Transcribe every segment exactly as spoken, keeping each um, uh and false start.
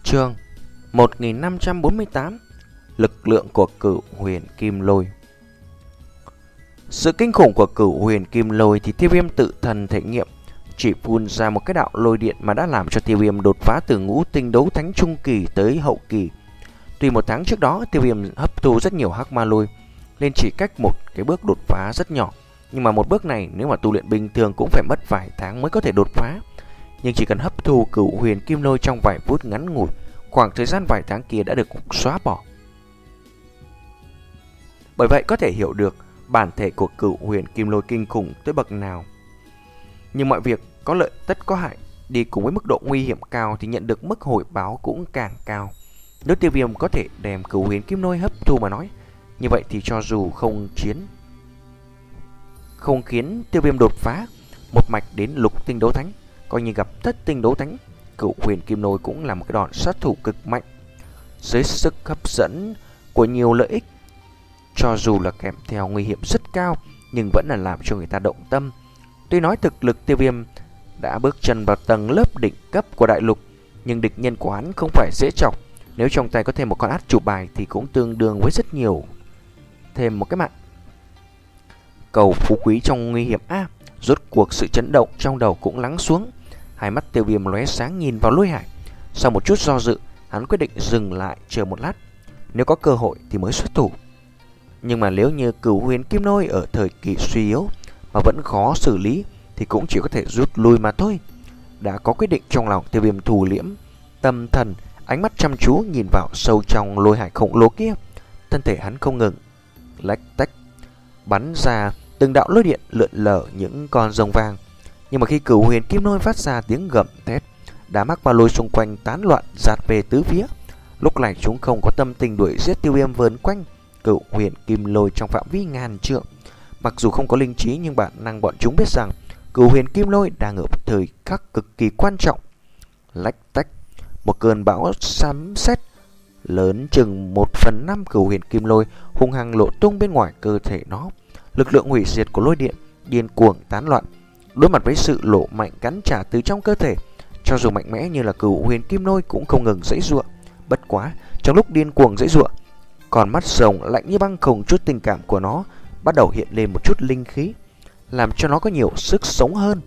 Chương một nghìn năm trăm bốn mươi tám. Lực lượng của Cửu Huyền Kim Lôi. Sự kinh khủng của Cửu Huyền Kim Lôi thì Tiêu Viêm tự thân thể nghiệm. Chỉ phun ra một cái đạo lôi điện mà đã làm cho Tiêu Viêm đột phá từ ngũ tinh đấu thánh trung kỳ tới hậu kỳ. Tuy một tháng trước đó Tiêu Viêm hấp thu rất nhiều hắc ma lôi, nên chỉ cách một cái bước đột phá rất nhỏ. Nhưng mà một bước này nếu mà tu luyện bình thường cũng phải mất vài tháng mới có thể đột phá. Nhưng chỉ cần hấp thu Cửu Huyền Kim Lôi trong vài phút ngắn ngủi, khoảng thời gian vài tháng kia đã được xóa bỏ. Bởi vậy có thể hiểu được bản thể của Cửu Huyền Kim Lôi kinh khủng tới bậc nào. Nhưng mọi việc có lợi tất có hại, đi cùng với mức độ nguy hiểm cao thì nhận được mức hồi báo cũng càng cao. Nếu Tiêu Viêm có thể đem Cửu Huyền Kim Lôi hấp thu mà nói, như vậy thì cho dù không chiến không khiến Tiêu Viêm đột phá một mạch đến lục tinh đấu thánh, coi như gặp thất tinh đấu thánh, Cửu Huyền Kim Lôi cũng là một cái đòn sát thủ cực mạnh. Dưới sức hấp dẫn của nhiều lợi ích, cho dù là kèm theo nguy hiểm rất cao, nhưng vẫn là làm cho người ta động tâm. Tuy nói thực lực Tiêu Viêm đã bước chân vào tầng lớp đỉnh cấp của đại lục, nhưng địch nhân của hắn không phải dễ chọc. Nếu trong tay có thêm một con át chủ bài thì cũng tương đương với rất nhiều thêm một cái mạng. Cầu phú quý trong nguy hiểm a. Rốt cuộc sự chấn động trong đầu cũng lắng xuống. Hai mắt Tiêu Viêm lóe sáng nhìn vào lôi hải. Sau một chút do dự, hắn quyết định dừng lại chờ một lát. Nếu có cơ hội thì mới xuất thủ. Nhưng mà nếu như Cửu Huyền Kim Lôi ở thời kỳ suy yếu mà vẫn khó xử lý thì cũng chỉ có thể rút lui mà thôi. Đã có quyết định trong lòng, Tiêu Viêm thủ liễm tâm thần, ánh mắt chăm chú nhìn vào sâu trong lôi hải khổng lồ kia. Thân thể hắn không ngừng lách tách bắn ra từng đạo lôi điện lượn lờ những con rồng vàng. Nhưng mà khi Cửu Huyền Kim Lôi phát ra tiếng gầm thét, đám hắc ma lôi xung quanh tán loạn dạt về tứ phía. Lúc này chúng không có tâm tình đuổi giết Tiêu Viêm vờn quanh Cửu Huyền Kim Lôi trong phạm vi ngàn trượng. Mặc dù không có linh trí nhưng bản năng bọn chúng biết rằng Cửu Huyền Kim Lôi đang ở thời khắc cực kỳ quan trọng. Lách tách, một cơn bão sấm sét lớn chừng một phần năm Cửu Huyền Kim Lôi hung hăng lộ tung bên ngoài cơ thể nó. Lực lượng hủy diệt của lôi điện điên cuồng tán loạn. Đối mặt với sự lộ mạnh cắn trả từ trong cơ thể, cho dù mạnh mẽ như là Cửu Huyền Kim Lôi cũng không ngừng giãy giụa. Bất quá, trong lúc điên cuồng giãy giụa, còn mắt rồng lạnh như băng không chút tình cảm của nó bắt đầu hiện lên một chút linh khí, làm cho nó có nhiều sức sống hơn.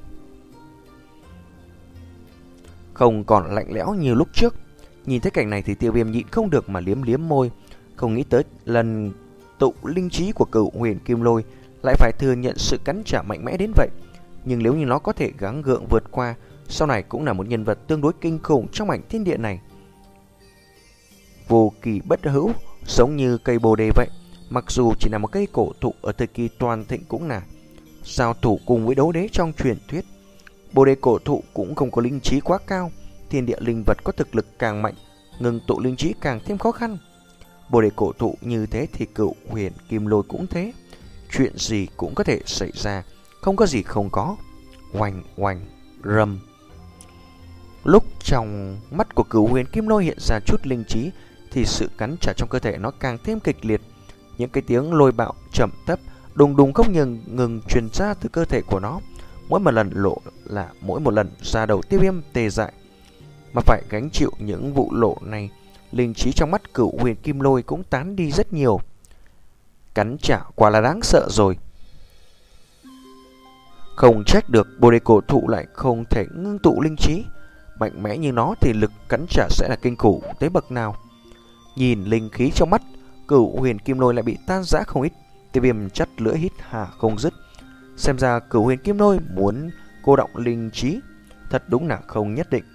Không còn lạnh lẽo như lúc trước. Nhìn thấy cảnh này thì Tiêu Viêm nhịn không được mà liếm liếm môi. Không nghĩ tới lần tụ linh trí của Cửu Huyền Kim Lôi lại phải thừa nhận sự cắn trả mạnh mẽ đến vậy. Nhưng nếu như nó có thể gắng gượng vượt qua, sau này cũng là một nhân vật tương đối kinh khủng trong mảnh thiên địa này. Vô kỳ bất hữu, giống như cây bồ đề vậy. Mặc dù chỉ là một cây cổ thụ ở thời kỳ toàn thịnh cũng là giao thủ cùng với đấu đế trong truyền thuyết. Bồ đề cổ thụ cũng không có linh trí quá cao. Thiên địa linh vật có thực lực càng mạnh, ngừng tụ linh trí càng thêm khó khăn. Bồ đề cổ thụ như thế thì Cửu Huyền Kim Lôi cũng thế. Chuyện gì cũng có thể xảy ra, không có gì không có. Oanh oanh rầm. Lúc trong mắt của Cửu Huyền Kim Lôi hiện ra chút linh trí thì sự cắn trả trong cơ thể nó càng thêm kịch liệt. Những cái tiếng lôi bạo trầm thấp đùng đùng không ngừng ngừng truyền ra từ cơ thể của nó. Mỗi một lần lộ là mỗi một lần ra đầu Tiêu Viêm tê dại. Mà phải gánh chịu những vụ lộ này, linh trí trong mắt Cửu Huyền Kim Lôi cũng tán đi rất nhiều. Cắn trả quả là đáng sợ rồi. Không trách được bồ đề cổ thụ lại không thể ngưng tụ linh trí. Mạnh mẽ như nó thì lực cắn trả sẽ là kinh khủng tới bậc nào. Nhìn linh khí trong mắt Cửu Huyền Kim Lôi lại bị tan rã không ít. Tiêu Viêm chắt lưỡi hít hà không dứt. Xem ra Cửu Huyền Kim Lôi muốn cô động linh trí thật đúng là không nhất định.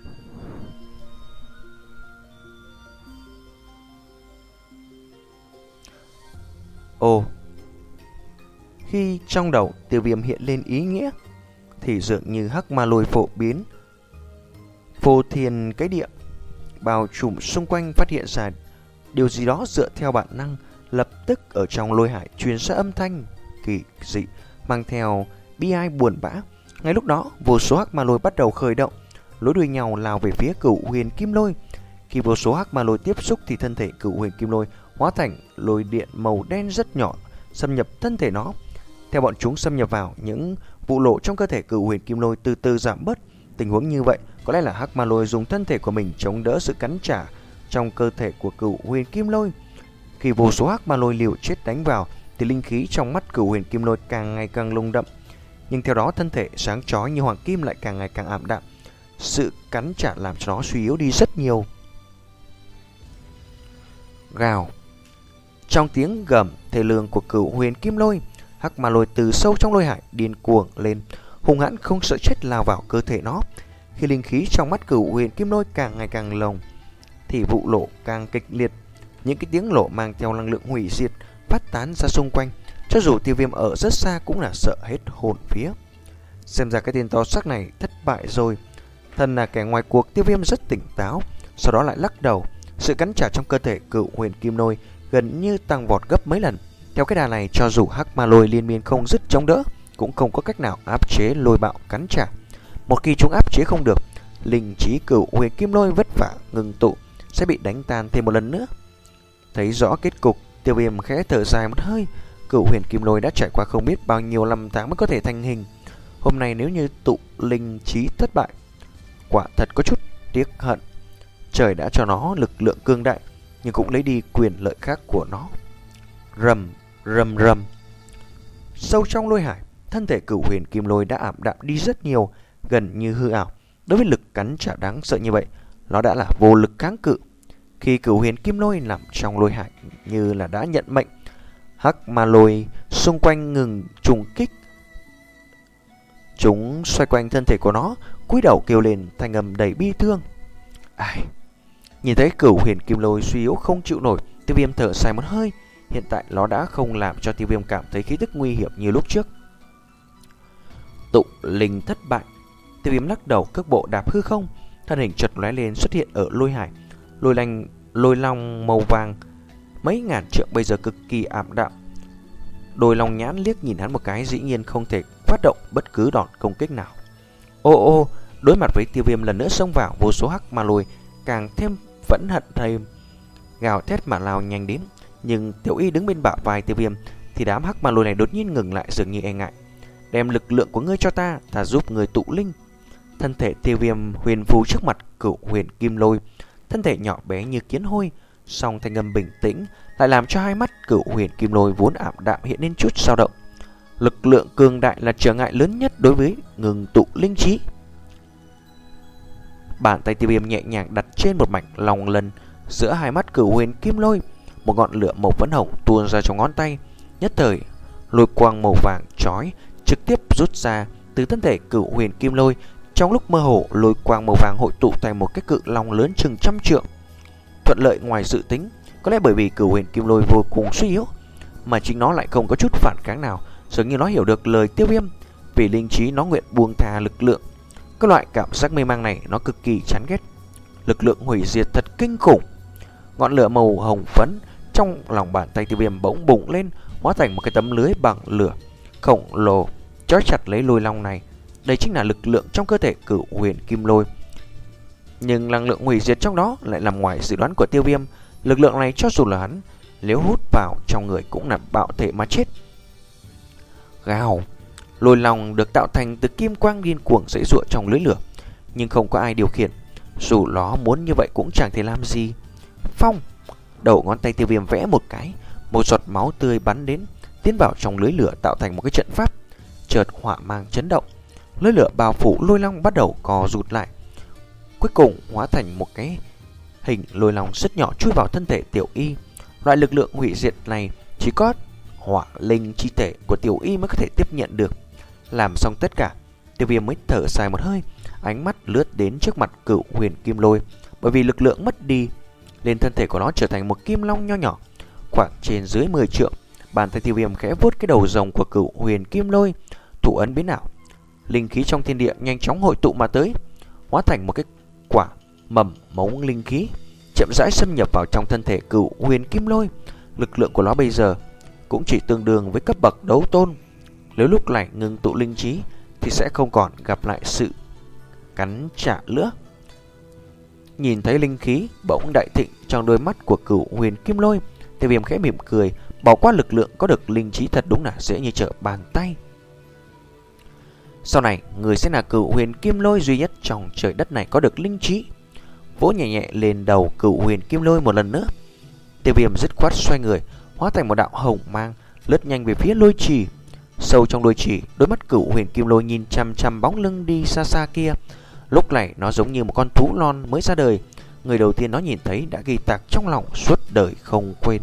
Ồ, khi trong đầu Tiêu Viêm hiện lên ý nghĩa thì dường như hắc ma lôi phổ biến, phô thiên cái địa bao trùm xung quanh, phát hiện ra điều gì đó dựa theo bản năng. Lập tức ở trong lôi hải truyền ra âm thanh kỳ dị mang theo bi ai buồn bã. Ngay lúc đó vô số hắc ma lôi bắt đầu khởi động, nối đuôi nhau lao về phía Cửu Huyền Kim Lôi. Khi vô số hắc ma lôi tiếp xúc thì thân thể Cửu Huyền Kim Lôi hóa thành lôi điện màu đen rất nhỏ xâm nhập thân thể nó. Theo bọn chúng xâm nhập vào, những vụ lộ trong cơ thể Cửu Huyền Kim Lôi từ từ giảm bớt. Tình huống như vậy Có lẽ là hắc ma lôi dùng thân thể của mình chống đỡ sự cắn trả trong cơ thể của Cửu Huyền Kim Lôi. Khi vô số hắc ma lôi liều chết đánh vào thì linh khí trong mắt Cửu Huyền Kim Lôi càng ngày càng lung đậm, nhưng theo đó thân thể sáng chói như hoàng kim lại càng ngày càng ảm đạm. Sự cắn trả làm cho nó suy yếu đi rất nhiều. Gào. Trong tiếng gầm thê lương của Cửu Huyền Kim Lôi, hắc ma lôi từ sâu trong lôi hải điên cuồng lên, hung hãn không sợ chết lao vào cơ thể nó. Khi linh khí trong mắt Cửu Huyền Kim Lôi càng ngày càng lồng thì vụ nổ càng kịch liệt. Những cái tiếng nổ mang theo năng lượng hủy diệt phát tán ra xung quanh, cho dù Tiêu Viêm ở rất xa cũng là sợ hết hồn vía. Xem ra cái tên to xác này thất bại rồi. Thân là kẻ ngoài cuộc, Tiêu Viêm rất tỉnh táo, sau đó lại lắc đầu. Sự cắn trả trong cơ thể Cửu Huyền Kim Lôi gần như tăng vọt gấp mấy lần. Theo cái đà này, cho dù hắc ma lôi liên miên không dứt chống đỡ, cũng không có cách nào áp chế lôi bạo cắn trả. Một khi chúng áp chế không được, linh trí Cửu Huyền Kim Lôi vất vả ngừng tụ sẽ bị đánh tan thêm một lần nữa. Thấy rõ kết cục, Tiêu Viêm khẽ thở dài một hơi. Cửu Huyền Kim Lôi đã trải qua không biết bao nhiêu năm tháng mới có thể thành hình. Hôm nay nếu như tụ linh trí thất bại, quả thật có chút tiếc hận. Trời đã cho nó lực lượng cương đại, nhưng cũng lấy đi quyền lợi khác của nó. Rầm, rầm rầm. Sâu trong lôi hải, thân thể Cửu Huyền Kim Lôi đã ảm đạm đi rất nhiều, gần như hư ảo. Đối với lực cắn trả đáng sợ như vậy, nó đã là vô lực kháng cự. Khi Cửu Huyền Kim Lôi nằm trong lôi hải như là đã nhận mệnh, hắc ma lôi xung quanh ngừng trùng kích. Chúng xoay quanh thân thể của nó, cúi đầu kêu lên thanh âm đầy bi thương. Ai? Nhìn thấy Cửu Huyền Kim Lôi suy yếu không chịu nổi, Tiêu Viêm thở dài một hơi. Hiện tại nó đã không làm cho Tiêu Viêm cảm thấy khí tức nguy hiểm như lúc trước. Tụ linh thất bại. Tiêu Viêm lắc đầu, cước bộ đạp hư không, thân hình chợt lóe lên xuất hiện ở lôi hải. Lôi lanh, lôi long màu vàng mấy ngàn trượng bây giờ cực kỳ ảm đạm. Đôi long nhãn liếc nhìn hắn một cái, dĩ nhiên không thể phát động bất cứ đòn công kích nào. Ô ô, đối mặt với Tiêu Viêm lần nữa xông vào, vô số hắc ma lôi càng thêm phẫn hận thêm, gào thét mà lao nhanh đến. Nhưng Tiểu Y đứng bên bả vai Tiêu Viêm thì đám hắc ma lôi này đột nhiên ngừng lại, dường như e ngại. Đem lực lượng của ngươi cho ta, ta giúp ngươi tụ linh. Thân thể Tiêu Viêm huyền phù trước mặt Cửu Huyền Kim Lôi, thân thể nhỏ bé như kiến hôi, song thanh âm bình tĩnh lại làm cho hai mắt Cửu Huyền Kim Lôi vốn ảm đạm hiện lên chút dao động. Lực lượng cường đại là trở ngại lớn nhất đối với ngừng tụ linh trí. Bàn tay Tiêu Viêm nhẹ nhàng đặt trên một mảnh lòng lần giữa hai mắt Cửu Huyền Kim Lôi, một ngọn lửa màu phấn hồng tuôn ra trong ngón tay. Nhất thời, lôi quang màu vàng chói trực tiếp rút ra từ thân thể Cửu Huyền Kim Lôi. Trong lúc mơ hồ, lôi quang màu vàng hội tụ thành một cái cự long lớn chừng trăm trượng. Thuận lợi ngoài dự tính, có lẽ bởi vì Cửu Huyền Kim Lôi vô cùng suy yếu, mà chính nó lại không có chút phản kháng nào, dường như nó hiểu được lời Tiêu Viêm. Vì linh trí nó nguyện buông thà lực lượng. Cái loại cảm giác mê mang này nó cực kỳ chán ghét. Lực lượng hủy diệt thật kinh khủng. Ngọn lửa màu hồng phấn trong lòng bàn tay Tiêu Viêm bỗng bùng lên, hóa thành một cái tấm lưới bằng lửa khổng lồ trói chặt lấy lôi long này. Đây chính là lực lượng trong cơ thể Cửu Huyền Kim Lôi. Nhưng năng lượng hủy diệt trong đó lại nằm ngoài dự đoán của Tiêu Viêm. Lực lượng này cho dù là hắn nếu hút vào trong người cũng là bạo thể mà chết. Gào. Lôi long được tạo thành từ kim quang điên cuồng giãy giụa trong lưới lửa, nhưng không có ai điều khiển. Dù nó muốn như vậy cũng chẳng thể làm gì. Phong. Đầu ngón tay Tiêu Viêm vẽ một cái, một giọt máu tươi bắn đến, tiến vào trong lưới lửa tạo thành một cái trận pháp. Chợt hỏa mang chấn động, lưới lửa bao phủ lôi long bắt đầu co rụt lại, cuối cùng hóa thành một cái hình lôi long rất nhỏ chui vào thân thể Tiểu Y. Loại lực lượng hủy diệt này chỉ có hỏa linh chi thể của Tiểu Y mới có thể tiếp nhận được. Làm xong tất cả, Tiêu Viêm mới thở dài một hơi, ánh mắt lướt đến trước mặt Cửu Huyền Kim Lôi. Bởi vì lực lượng mất đi, lên thân thể của nó trở thành một kim long nho nhỏ, khoảng trên dưới mười trượng. Bàn tay Tiêu Viêm khẽ vuốt cái đầu rồng của Cửu Huyền Kim Lôi, thủ ấn biến ảo. Linh khí trong thiên địa nhanh chóng hội tụ mà tới, hóa thành một cái quả mầm mống linh khí, chậm rãi xâm nhập vào trong thân thể Cửu Huyền Kim Lôi. Lực lượng của nó bây giờ cũng chỉ tương đương với cấp bậc đấu tôn. Nếu lúc này ngừng tụ linh trí thì sẽ không còn gặp lại sự cắn trả nữa. Nhìn thấy linh khí bỗng đại thịnh trong đôi mắt của Cửu Huyền Kim Lôi, Tiêu Viêm khẽ mỉm cười, bỏ qua lực lượng có được linh trí thật đúng là dễ như trở bàn tay. Sau này, người sẽ là Cửu Huyền Kim Lôi duy nhất trong trời đất này có được linh trí. Vỗ nhẹ nhẹ lên đầu Cửu Huyền Kim Lôi một lần nữa. Tiêu Viêm dứt khoát xoay người, hóa thành một đạo hồng mang, lướt nhanh về phía lôi trì. Sâu trong lôi trì, đôi mắt Cửu Huyền Kim Lôi nhìn chăm chăm bóng lưng đi xa xa kia. Lúc này nó giống như một con thú non mới ra đời. Người đầu tiên nó nhìn thấy đã ghi tạc trong lòng suốt đời không quên.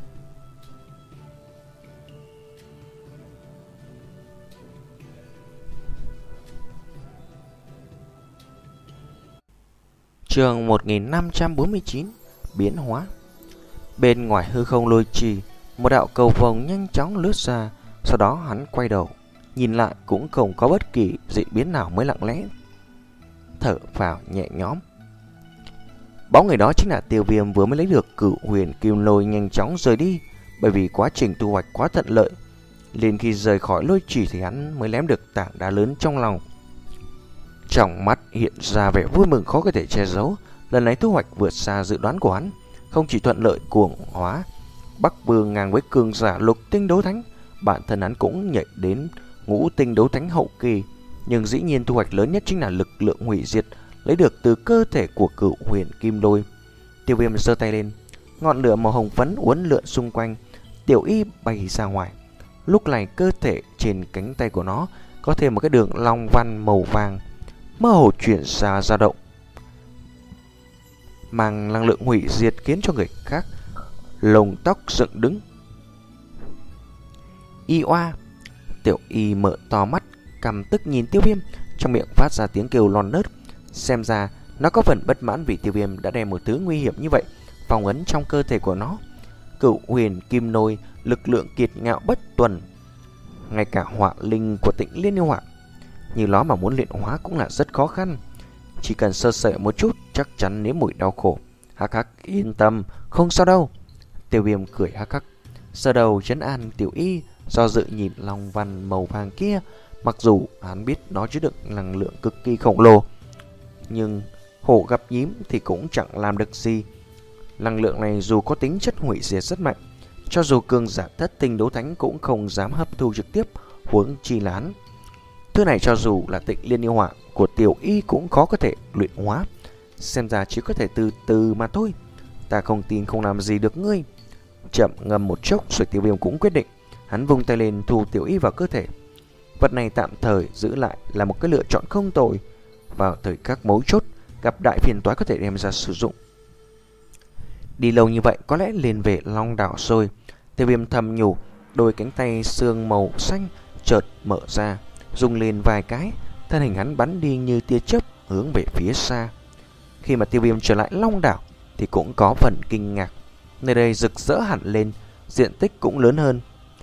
Chương một nghìn năm trăm bốn mươi chín. Biến hóa. Bên ngoài hư không lôi trì, một đạo cầu vồng nhanh chóng lướt ra. Sau đó hắn quay đầu, nhìn lại cũng không có bất kỳ dị biến nào, mới lặng lẽ thở vào nhẹ nhõm. Bóng người đó chính là Tiêu Viêm vừa mới lấy được Cửu Huyền Kim Lôi nhanh chóng rời đi. Bởi vì quá trình thu hoạch quá thuận lợi, liền khi rời khỏi lôi trì thì hắn mới lém được tảng đá lớn trong lòng. Trong mắt hiện ra vẻ vui mừng khó có thể che giấu. Lần này thu hoạch vượt xa dự đoán của hắn. Không chỉ thuận lợi cuồng hóa Bắc Vương ngang với cường giả lục tinh đấu thánh, bản thân hắn cũng nhảy đến ngũ tinh đấu thánh hậu kỳ. Nhưng dĩ nhiên thu hoạch lớn nhất chính là lực lượng hủy diệt lấy được từ cơ thể của Cửu Huyền Kim Lôi. Tiêu Viêm giơ tay lên, ngọn lửa màu hồng phấn uốn lượn xung quanh, tiểu y bay ra ngoài. Lúc này cơ thể trên cánh tay của nó có thêm một cái đường long văn màu vàng mơ hồ chuyển ra dao động, mang năng lượng hủy diệt khiến cho người khác lông tóc dựng đứng. Y oa! Tiểu y mở to mắt căm tức nhìn Tiêu Viêm, trong miệng phát ra tiếng kêu lon nớt. Xem ra nó có phần bất mãn vì Tiêu Viêm đã đem một thứ nguy hiểm như vậy phong ấn trong cơ thể của nó. Cửu Huyền Kim Lôi lực lượng kiệt ngạo bất tuần, ngay cả hỏa linh của Tịnh Liên Yêu Hỏa như nó mà muốn luyện hóa cũng là rất khó khăn. Chỉ cần sơ sẩy một chút chắc chắn nếm mùi đau khổ. Hắc hắc, yên tâm, không sao đâu. Tiêu Viêm cười hắc hắc, sờ đầu trấn an tiểu y, do dự nhìn long văn màu vàng kia. Mặc dù hắn biết nó chứa đựng năng lượng cực kỳ khổng lồ, nhưng hổ gặp nhím thì cũng chẳng làm được gì. Năng lượng này dù có tính chất hủy diệt rất mạnh, cho dù cường giả thất tinh đấu thánh cũng không dám hấp thu trực tiếp, huống chi là hắn. Thứ này cho dù là Tịnh Liên Yêu Hỏa của tiểu y cũng khó có thể luyện hóa. Xem ra chỉ có thể từ từ mà thôi. Ta không tin không làm gì được ngươi. Chậm ngâm một chốc rồi Tiêu Viêm cũng quyết định. Hắn vung tay lên thu tiểu y vào cơ thể. Vật này tạm thời giữ lại là một cái lựa chọn không tồi. Vào thời các mấu chốt gặp đại phiền toái có thể đem ra sử dụng. Đi lâu như vậy có lẽ lên về Long Đảo rồi. Tiêu Viêm thầm nhủ. Đôi cánh tay xương màu xanh chợt mở ra, rung lên vài cái, thân hình hắn bắn đi như tia chớp hướng về phía xa. Khi mà Tiêu Viêm trở lại Long Đảo thì cũng có phần kinh ngạc. Nơi đây rực rỡ hẳn lên, diện tích cũng lớn hơn.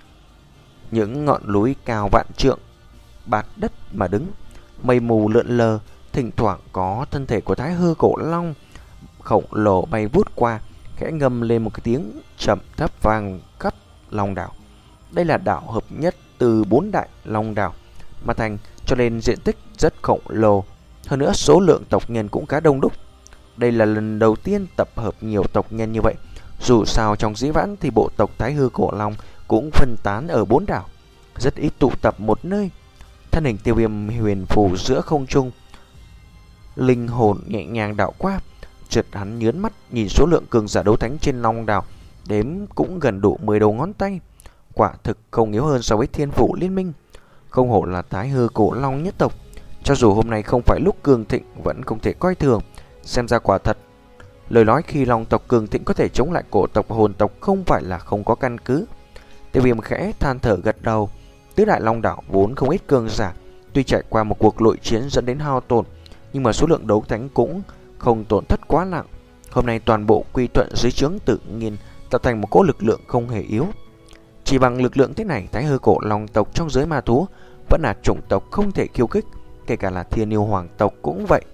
Những ngọn núi cao vạn trượng bạt đất mà đứng, mây mù lượn lờ, thỉnh thoảng có thân thể của Thái Hư Cổ Long khổng lồ bay vút qua, khẽ ngâm lên một cái tiếng trầm thấp vang khắp Long Đảo. Đây là đảo hợp nhất từ bốn đại Long Đảo mà thành, cho nên diện tích rất khổng lồ. Hơn nữa số lượng tộc nhân cũng khá đông đúc. Đây là lần đầu tiên tập hợp nhiều tộc nhân như vậy. Dù sao trong dĩ vãng thì bộ tộc Thái Hư Cổ Long cũng phân tán ở bốn đảo, rất ít tụ tập một nơi. Thân hình Tiêu Viêm huyền phù giữa không trung, linh hồn nhẹ nhàng đảo qua. Chợt hắn nhướng mắt nhìn số lượng cường giả đấu thánh trên Long Đảo, đếm cũng gần đủ mười đầu ngón tay. Quả thực không yếu hơn so với Thiên Phủ Liên Minh. Không hổ là Thái Hư Cổ Long nhất tộc. Cho dù hôm nay không phải lúc cường thịnh vẫn không thể coi thường. Xem ra quả thật lời nói khi Long tộc cường thịnh có thể chống lại cổ tộc hồn tộc không phải là không có căn cứ. Tiêu Viêm khẽ than thở gật đầu. Tứ đại Long Đảo vốn không ít cường giả, tuy trải qua một cuộc nội chiến dẫn đến hao tổn, nhưng mà số lượng đấu thánh cũng không tổn thất quá nặng. Hôm nay toàn bộ quy thuận dưới trướng tự nhiên tạo thành một cỗ lực lượng không hề yếu. Chỉ bằng lực lượng thế này, Thái Hư Cổ Long tộc trong giới ma thú vẫn là chủng tộc không thể khiêu khích, kể cả là Thiên Yêu Hoàng tộc cũng vậy.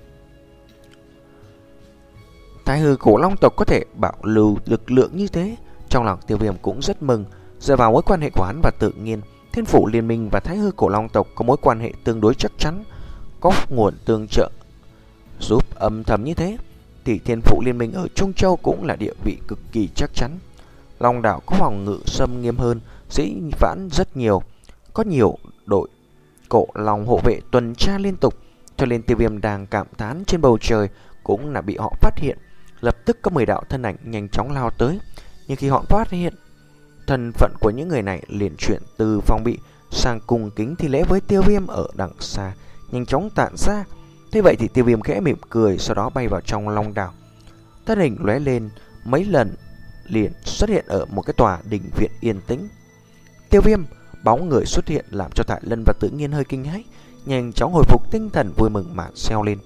Thái Hư Cổ Long tộc có thể bảo lưu lực lượng như thế, trong lòng Tiêu Viêm cũng rất mừng. Dựa vào mối quan hệ của hắn và tự nhiên, Thiên Phủ Liên Minh và Thái Hư Cổ Long tộc có mối quan hệ tương đối chắc chắn, có nguồn tương trợ giúp âm thầm như thế, thì Thiên Phủ Liên Minh ở Trung Châu cũng là địa vị cực kỳ chắc chắn. Long Đảo có phòng ngự xâm nghiêm hơn dĩ vãng rất nhiều, có nhiều đội Cổ long hộ vệ tuần tra liên tục, cho nên Tiêu Viêm đang cảm thán trên bầu trời cũng là bị họ phát hiện. Lập tức có mười đạo thân ảnh nhanh chóng lao tới, nhưng khi họ phát hiện thân phận của những người này, liền chuyển từ phòng bị sang cung kính thi lễ với Tiêu Viêm ở đằng xa, nhanh chóng tản ra. Thế vậy thì Tiêu Viêm khẽ mỉm cười, sau đó bay vào trong long đảo. Thân hình lóe lên mấy lần, liền xuất hiện ở một cái tòa đình viện yên tĩnh. Tiêu Viêm, bóng người xuất hiện làm cho Thải Lân và Tự Nhiên hơi kinh hãi, nhanh chóng hồi phục tinh thần, vui mừng mà reo lên.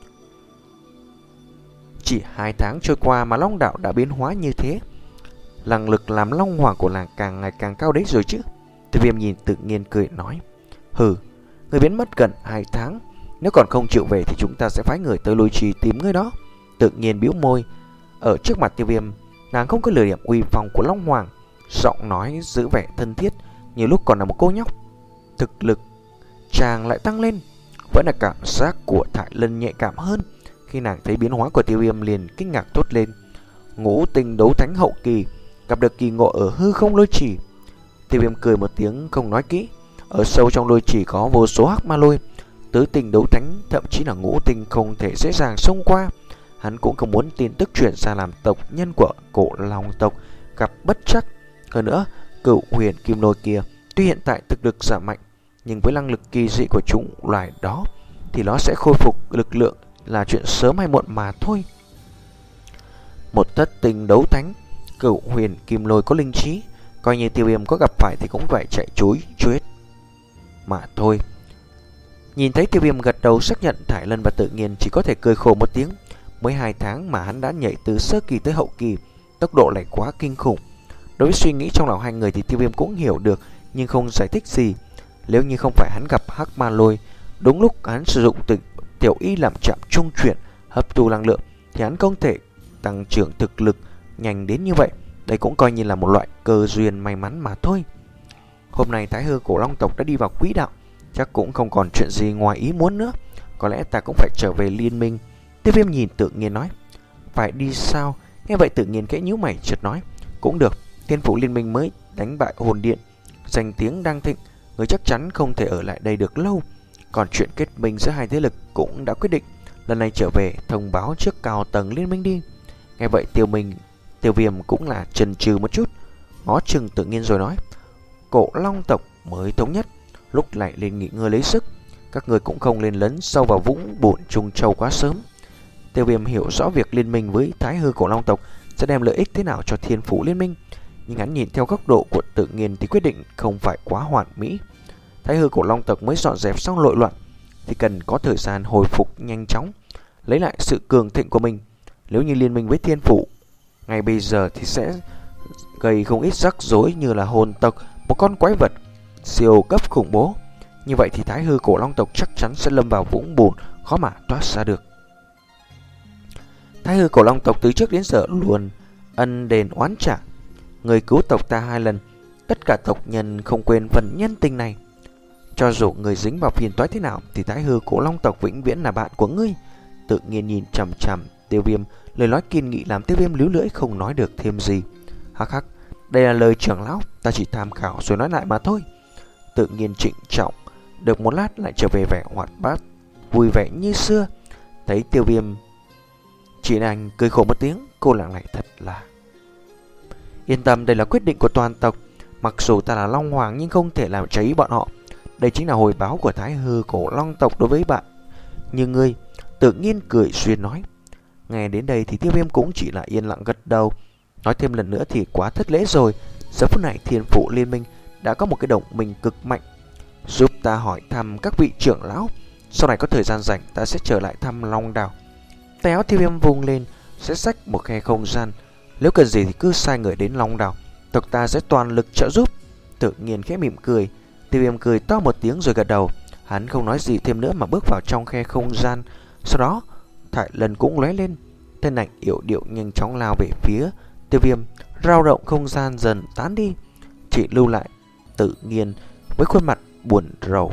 Chỉ hai tháng trôi qua mà long đảo đã biến hóa như thế, năng lực làm long hoàng của làng càng ngày càng cao đấy rồi chứ. Tiêu Viêm nhìn Tự Nhiên cười nói, hừ, người biến mất gần hai tháng, nếu còn không chịu về thì chúng ta sẽ phái người tới Lôi Trì tìm ngươi đó. Tự Nhiên bĩu môi, ở trước mặt Tiêu Viêm, nàng không có lừa điểm uy phong của long hoàng, giọng nói giữ vẻ thân thiết, nhiều lúc còn là một cô nhóc. Thực lực chàng lại tăng lên. Vẫn là cảm giác của Thải Lân nhạy cảm hơn. Khi nàng thấy biến hóa của Tiêu Viêm liền kinh ngạc thốt lên, ngũ tinh đấu thánh hậu kỳ, gặp được kỳ ngộ ở hư không Lôi Trì. Tiêu Viêm cười một tiếng không nói kỹ. Ở sâu trong Lôi Trì có vô số hắc ma lôi, tứ tinh đấu thánh, thậm chí là ngũ tinh không thể dễ dàng xông qua. Hắn cũng không muốn tin tức truyền ra làm tộc nhân của Cổ Long tộc gặp bất trắc. Hơn nữa, Cửu Huyền Kim Lôi kia tuy hiện tại thực lực giảm mạnh, nhưng với năng lực kỳ dị của chúng loài đó thì nó sẽ khôi phục lực lượng là chuyện sớm hay muộn mà thôi. Một thất tinh đấu thánh, Cửu Huyền Kim Lôi có linh trí, coi như Tiêu Viêm có gặp phải thì cũng phải chạy trối chết mà thôi. Nhìn thấy Tiêu Viêm gật đầu xác nhận, Thải Lân và Tự Nhiên chỉ có thể cười khổ một tiếng. Mới hai tháng mà hắn đã nhảy từ sơ kỳ tới hậu kỳ, tốc độ lại quá kinh khủng. Đối với suy nghĩ trong lòng hai người thì Tiêu Viêm cũng hiểu được, nhưng không giải thích gì. Nếu như không phải hắn gặp hắc ma lôi, đúng lúc hắn sử dụng tự tiểu y làm trạm trung chuyển hấp thu năng lượng, thì hắn không thể tăng trưởng thực lực nhanh đến như vậy. Đây cũng coi như là một loại cơ duyên may mắn mà thôi. Hôm nay Thái Hư Cổ Long tộc đã đi vào quỹ đạo, chắc cũng không còn chuyện gì ngoài ý muốn nữa. Có lẽ ta cũng phải trở về liên minh. Tiêu Viêm nhìn Tự Nhiên nói, phải đi sao? Nghe vậy Tự Nhiên khẽ nhíu mày chợt nói, cũng được, Thiên Phủ liên minh mới đánh bại Hồn Điện, danh tiếng đang thịnh, người chắc chắn không thể ở lại đây được lâu. Còn chuyện kết minh giữa hai thế lực cũng đã quyết định, lần này trở về thông báo trước cao tầng liên minh đi. Nghe vậy Tiêu Minh, Tiêu Viêm cũng là chần chừ một chút, ngó chừng Tự Nhiên rồi nói, Cổ Long tộc mới thống nhất, lúc lại lên nghỉ ngơi lấy sức, các người cũng không lên lấn sâu vào vũng bùn Trung Châu quá sớm. Tiêu Viêm hiểu rõ việc liên minh với Thái Hư Cổ Long tộc sẽ đem lợi ích thế nào cho Thiên Phủ liên minh, nhưng hắn nhìn theo góc độ của Tự Nhiên thì quyết định không phải quá hoàn mỹ. Thái Hư Cổ Long tộc mới dọn dẹp xong nội loạn thì cần có thời gian hồi phục nhanh chóng, lấy lại sự cường thịnh của mình. Nếu như liên minh với Thiên Phủ ngay bây giờ thì sẽ gây không ít rắc rối, như là hồn tộc, một con quái vật siêu cấp khủng bố. Như vậy thì Thái Hư Cổ Long tộc chắc chắn sẽ lâm vào vũng bùn khó mà thoát ra được. Thái Hư Cổ Long tộc từ trước đến giờ luôn ân đền oán trả, người cứu tộc ta hai lần, tất cả tộc nhân không quên phần nhân tình này. Cho dù người dính vào phiền toái thế nào thì Thái Hư Cổ Long tộc vĩnh viễn là bạn của ngươi. Tự Nhiên nhìn chằm chằm Tiêu Viêm, lời nói kiên nghị làm Tiêu Viêm líu lưỡi không nói được thêm gì. Hắc hắc, đây là lời trưởng lão, ta chỉ tham khảo rồi nói lại mà thôi. Tự Nhiên trịnh trọng, được một lát lại trở về vẻ hoạt bát, vui vẻ như xưa. Thấy Tiêu Viêm chỉ đành cười khổ một tiếng, cô nàng này thật là... Yên tâm, đây là quyết định của toàn tộc. Mặc dù ta là Long Hoàng nhưng không thể làm cháy bọn họ. Đây chính là hồi báo của Thái Hư Cổ Long tộc đối với bạn như ngươi. Tự Nhiên cười xuyên nói. Nghe đến đây thì Tiêu Viêm cũng chỉ là yên lặng gật đầu. Nói thêm lần nữa thì quá thất lễ rồi. Giờ phút này Thiên Phủ liên minh đã có một cái đồng minh cực mạnh, giúp ta hỏi thăm các vị trưởng lão. Sau này có thời gian rảnh ta sẽ trở lại thăm Long Đảo. Tay áo Tiêu Viêm vung lên, sẽ xách một khe không gian. Nếu cần gì thì cứ sai người đến Long Đảo, tộc ta sẽ toàn lực trợ giúp. Tự Nhiên khẽ mỉm cười. Tiêu Viêm cười to một tiếng rồi gật đầu. Hắn không nói gì thêm nữa mà bước vào trong khe không gian. Sau đó Thải Lân cũng lóe lên, thân ảnh yểu điệu nhanh chóng lao về phía Tiêu Viêm. Rao động không gian dần tán đi, chỉ lưu lại Tự Nhiên với khuôn mặt buồn rầu.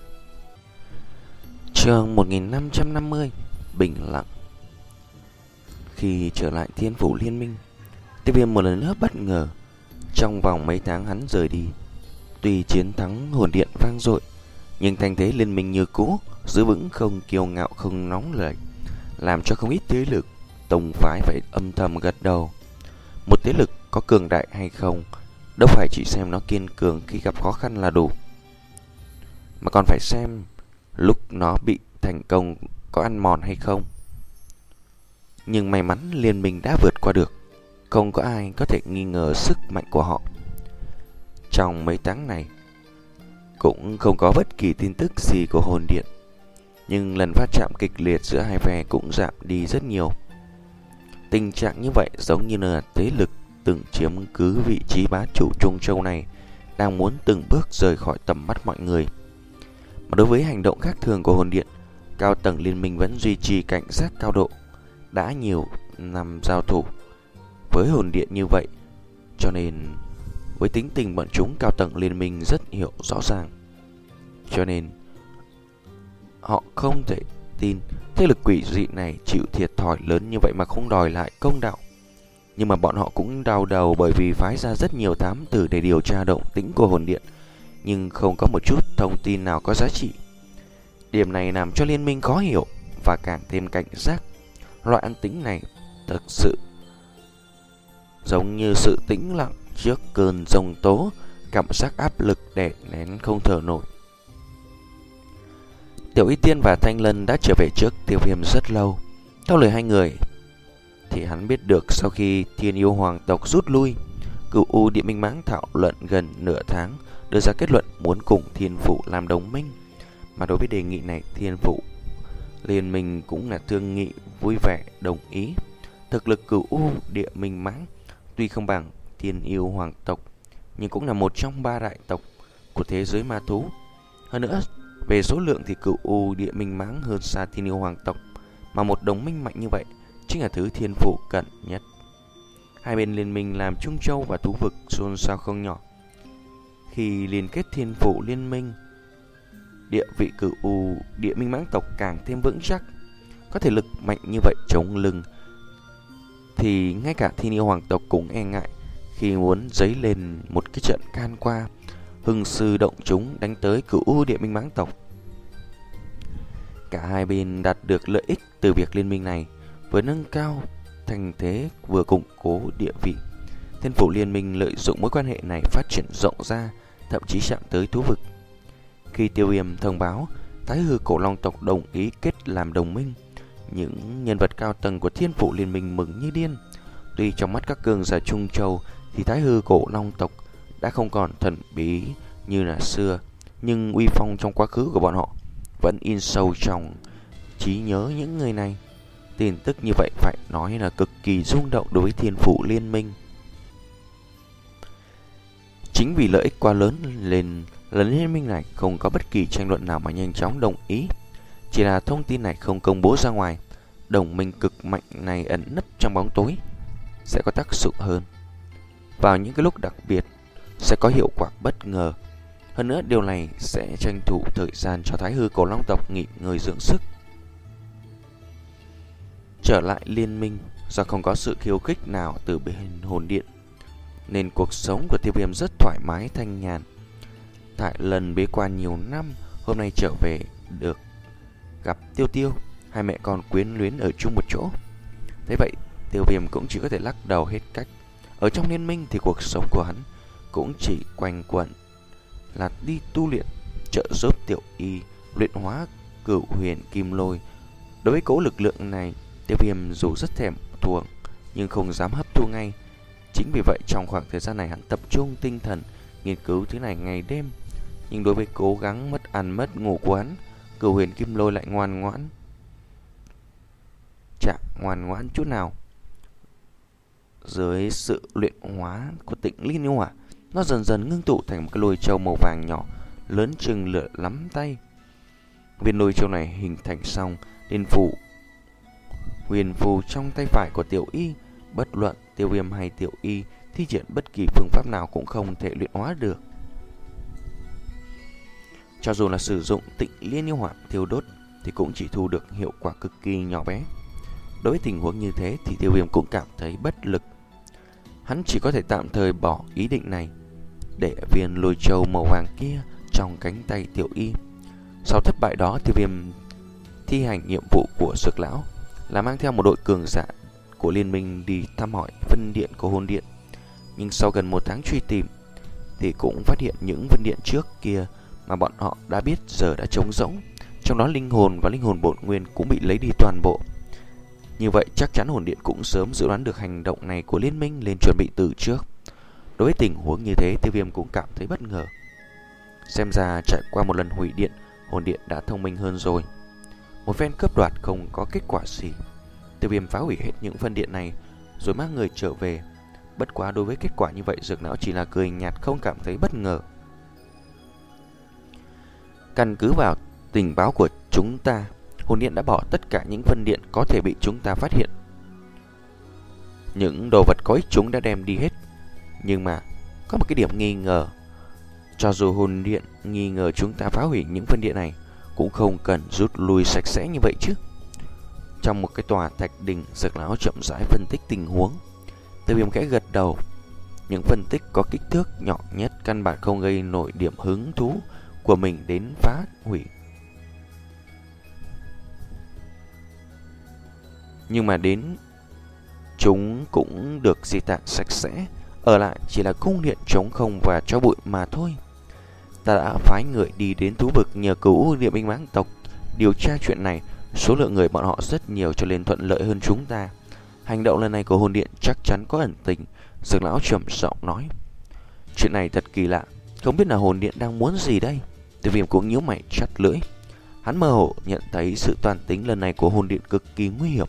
Chương một nghìn năm trăm năm mươi. Bình lặng. Khi trở lại Thiên Phủ Liên Minh, Tiêu Viêm một lần nữa bất ngờ. Trong vòng mấy tháng hắn rời đi, tuy chiến thắng hồn điện vang dội, nhưng thanh thế liên minh như cũ, giữ vững không kiêu ngạo không nóng nảy, làm cho không ít thế lực tông phái phải âm thầm gật đầu. Một thế lực có cường đại hay không, đâu phải chỉ xem nó kiên cường khi gặp khó khăn là đủ, mà còn phải xem lúc nó bị thành công có ăn mòn hay không. Nhưng may mắn liên minh đã vượt qua được, không có ai có thể nghi ngờ sức mạnh của họ. Trong mấy tháng này cũng không có bất kỳ tin tức gì của hồn điện, nhưng lần va chạm kịch liệt giữa hai phe cũng giảm đi rất nhiều. Tình trạng như vậy giống như là thế lực từng chiếm cứ vị trí bá chủ Trung Châu này đang muốn từng bước rời khỏi tầm mắt mọi người. Mà đối với hành động khác thường của hồn điện, cao tầng liên minh vẫn duy trì cảnh giác cao độ. Đã nhiều năm giao thủ với hồn điện như vậy, cho nên với tính tình bọn chúng, cao tầng liên minh rất hiểu rõ ràng. Cho nên họ không thể tin thế lực quỷ dị này chịu thiệt thòi lớn như vậy mà không đòi lại công đạo. Nhưng mà bọn họ cũng đau đầu, bởi vì phái ra rất nhiều thám tử để điều tra động tĩnh của hồn điện, nhưng không có một chút thông tin nào có giá trị. Điểm này làm cho liên minh khó hiểu và càng thêm cảnh giác. Loại an tĩnh này thực sự giống như sự tĩnh lặng trước cơn giông tố, cảm giác áp lực đè nén không thở nổi. Tiểu Y Tiên và Thanh Lân đã trở về trước Tiêu Viêm rất lâu. Theo lời hai người thì hắn biết được sau khi Thiên Yêu Hoàng tộc rút lui, Cửu U Địa Minh Mãng thảo luận gần nửa tháng, đưa ra kết luận muốn cùng Thiên Phụ làm đồng minh. Mà đối với đề nghị này, Thiên Phụ liên minh cũng là thương nghị vui vẻ đồng ý. Thực lực Cửu U Địa Minh Mãng tuy không bằng Thiên Yêu Hoàng tộc, nhưng cũng là một trong ba đại tộc của thế giới ma thú. Hơn nữa, về số lượng thì Cửu U Địa Minh Mãng hơn xa Thiên Yêu Hoàng tộc, mà một đồng minh mạnh như vậy chính là thứ Thiên Phụ cần nhất. Hai bên liên minh làm Trung Châu và thú vực xôn xao không nhỏ. Khi liên kết Thiên Phụ liên minh, địa vị Cửu U Địa Minh Mãng tộc càng thêm vững chắc. Có thể lực mạnh như vậy chống lưng thì ngay cả Thiên Yêu Hoàng tộc cũng e ngại, khi muốn dấy lên một cái trận can qua, hưng sư động chúng đánh tới Cửu U Địa Minh Mãng tộc. Cả hai bên đạt được lợi ích từ việc liên minh này, vừa nâng cao thành thế vừa củng cố địa vị. Thiên Phủ liên minh lợi dụng mối quan hệ này phát triển rộng ra, thậm chí chạm tới thú vực. Khi Tiêu Viêm thông báo Thái Hư Cổ Long tộc đồng ý kết làm đồng minh, những nhân vật cao tầng của Thiên Phủ liên minh mừng như điên. Tuy trong mắt các cường giả Trung Châu thì Thái Hư Cổ Long tộc đã không còn thần bí như là xưa, nhưng uy phong trong quá khứ của bọn họ vẫn in sâu trong trí nhớ những người này. Tin tức như vậy phải nói là cực kỳ rung động đối với Thiên Phủ liên minh. Chính vì lợi ích quá lớn nên lần liên minh này không có bất kỳ tranh luận nào mà nhanh chóng đồng ý. Chỉ là thông tin này không công bố ra ngoài, đồng minh cực mạnh này ẩn nấp trong bóng tối sẽ có tác dụng hơn. Vào những cái lúc đặc biệt sẽ có hiệu quả bất ngờ. Hơn nữa điều này sẽ tranh thủ thời gian cho Thái Hư Cổ Long tộc nghỉ ngơi dưỡng sức. Trở lại liên minh, do không có sự khiêu khích nào từ bên hồn điện nên cuộc sống của Tiêu Viêm rất thoải mái thanh nhàn. Tại lần bế quan nhiều năm, hôm nay trở về được gặp Tiêu Tiêu, hai mẹ con quyến luyến ở chung một chỗ. Thế vậy Tiêu Viêm cũng chỉ có thể lắc đầu hết cách. Ở trong liên minh thì cuộc sống của hắn cũng chỉ quanh quẩn là đi tu luyện, trợ giúp Tiểu Y luyện hóa Cửu Huyền Kim Lôi. Đối với cỗ lực lượng này, Tiêu Viêm dù rất thèm thuồng nhưng không dám hấp thu ngay. Chính vì vậy trong khoảng thời gian này hắn tập trung tinh thần nghiên cứu thứ này ngày đêm. Nhưng đối với cố gắng mất ăn mất ngủ của hắn, Cửu Huyền Kim Lôi lại ngoan ngoãn, chả ngoan ngoãn chút nào. Dưới sự luyện hóa của Tịnh Liên Yêu Hỏa, nó dần dần ngưng tụ thành một cái lôi châu màu vàng nhỏ, lớn chừng lửa lắm tay. Viên lôi châu này hình thành xong, liền phủ huyền phù trong tay phải của Tiểu Y. Bất luận Tiêu Viêm hay Tiểu Y thi triển bất kỳ phương pháp nào cũng không thể luyện hóa được. Cho dù là sử dụng Tịnh Liên Yêu Hỏa thiêu đốt thì cũng chỉ thu được hiệu quả cực kỳ nhỏ bé. Đối với tình huống như thế thì Tiêu Viêm cũng cảm thấy bất lực. Hắn chỉ có thể tạm thời bỏ ý định này, để viên lôi châu màu vàng kia trong cánh tay Tiểu Y. Sau thất bại đó, Tiêu Viêm thi hành nhiệm vụ của Dược lão là mang theo một đội cường giả của liên minh đi thăm hỏi vân điện của hồn điện. Nhưng sau gần một tháng truy tìm thì cũng phát hiện những vân điện trước kia mà bọn họ đã biết giờ đã trống rỗng. Trong đó linh hồn và linh hồn bổn nguyên cũng bị lấy đi toàn bộ. Như vậy chắc chắn hồn điện cũng sớm dự đoán được hành động này của liên minh, nên chuẩn bị từ trước. Đối với tình huống như thế, Tiêu Viêm cũng cảm thấy bất ngờ. Xem ra trải qua một lần hủy điện, hồn điện đã thông minh hơn rồi. Một phen cướp đoạt không có kết quả gì, Tiêu Viêm phá hủy hết những phân điện này rồi mang người trở về. Bất quá đối với kết quả như vậy, Dược lão chỉ là cười nhạt, không cảm thấy bất ngờ. Căn cứ vào tình báo của chúng ta, hồn điện đã bỏ tất cả những phân điện có thể bị chúng ta phát hiện. Những đồ vật có ích chúng đã đem đi hết. Nhưng mà có một cái điểm nghi ngờ. Cho dù hồn điện nghi ngờ chúng ta phá hủy những phân điện này, cũng không cần rút lui sạch sẽ như vậy chứ. Trong một cái tòa thạch đình, Dược lão chậm rãi phân tích tình huống. Tiêu Viêm khẽ gật đầu. Những phân tích có kích thước nhỏ nhất căn bản không gây nổi điểm hứng thú của mình đến phá hủy. Nhưng mà đến chúng cũng được di tản sạch sẽ, ở lại chỉ là cung điện trống không và cho bụi mà thôi. Ta đã phái người đi đến thú vực nhờ cứu địa binh mãng tộc điều tra chuyện này. Số lượng người bọn họ rất nhiều cho nên thuận lợi hơn chúng ta. Hành động lần này của hồn điện chắc chắn có ẩn tình. Dược lão trầm giọng nói. Chuyện này thật kỳ lạ, không biết là hồn điện đang muốn gì đây. Tiêu Viêm cũng nhíu mày chặt lưỡi. Hắn mơ hồ nhận thấy sự toàn tính lần này của hồn điện cực kỳ nguy hiểm.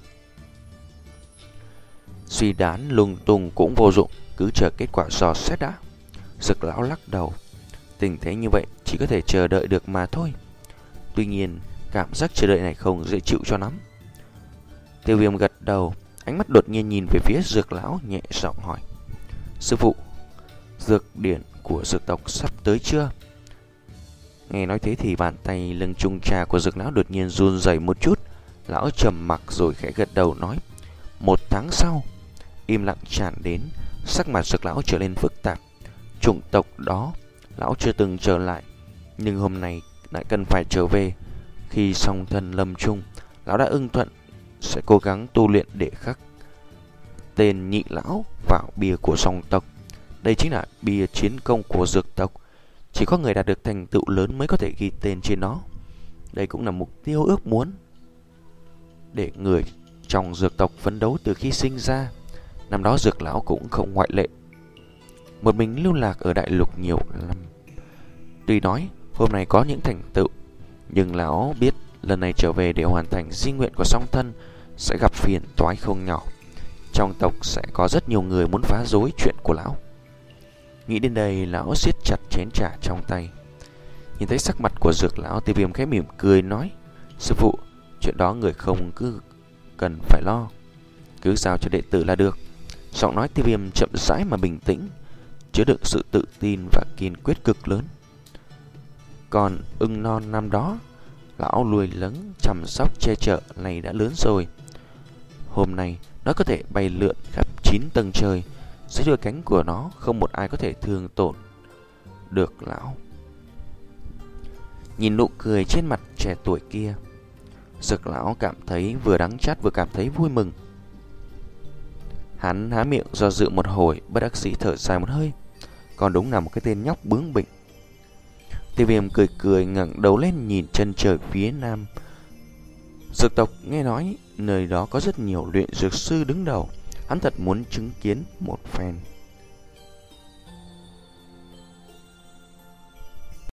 Suy đoán lung tung cũng vô dụng, cứ chờ kết quả dò xét đã. Dược lão lắc đầu. Tình thế như vậy chỉ có thể chờ đợi được mà thôi. Tuy nhiên cảm giác chờ đợi này không dễ chịu cho lắm. Tiêu Viêm gật đầu, ánh mắt đột nhiên nhìn về phía Dược lão, nhẹ giọng hỏi. Sư phụ, dược điển của dược tộc sắp tới chưa? Nghe nói thế thì bàn tay lưng chung trà của Dược lão đột nhiên run rẩy một chút. Lão trầm mặc rồi khẽ gật đầu nói. Một tháng sau. Im lặng tràn đến, sắc mặt Dược lão trở nên phức tạp. Chủng tộc đó lão chưa từng trở lại, nhưng hôm nay lại cần phải trở về. Khi song thân lâm chung, lão đã ưng thuận sẽ cố gắng tu luyện để khắc tên nhị lão vào bia của song tộc. Đây chính là bia chiến công của dược tộc. Chỉ có người đạt được thành tựu lớn mới có thể ghi tên trên nó. Đây cũng là mục tiêu ước muốn để người trong dược tộc phấn đấu từ khi sinh ra. Năm đó Dược lão cũng không ngoại lệ, một mình lưu lạc ở đại lục nhiều năm. Tuy nói hôm nay có những thành tựu, nhưng lão biết lần này trở về để hoàn thành di nguyện của song thân sẽ gặp phiền toái không nhỏ. Trong tộc sẽ có rất nhiều người muốn phá rối chuyện của lão. Nghĩ đến đây, lão siết chặt chén trà trong tay. Nhìn thấy sắc mặt của Dược lão, Tiêu Viêm khẽ mỉm cười nói. Sư phụ, chuyện đó người không cứ cần phải lo, cứ giao cho đệ tử là được. Giọng nói Tiêu Viêm chậm rãi mà bình tĩnh, chứa đựng sự tự tin và kiên quyết cực lớn. Còn ưng non năm đó, lão nuôi lấng chăm sóc che chở này đã lớn rồi. Hôm nay nó có thể bay lượn khắp chín tầng trời. Dưới đôi cánh của nó không một ai có thể thương tổn được lão. Nhìn nụ cười trên mặt trẻ tuổi kia, Dược lão cảm thấy vừa đắng chát vừa cảm thấy vui mừng. Hắn há miệng do dự một hồi, bất đắc dĩ thở dài một hơi. Còn đúng là một cái tên nhóc bướng bỉnh. Tiêu Viêm cười cười ngẩng đầu lên nhìn chân trời phía nam. Dược tộc nghe nói nơi đó có rất nhiều luyện dược sư đứng đầu. Hắn thật muốn chứng kiến một phen.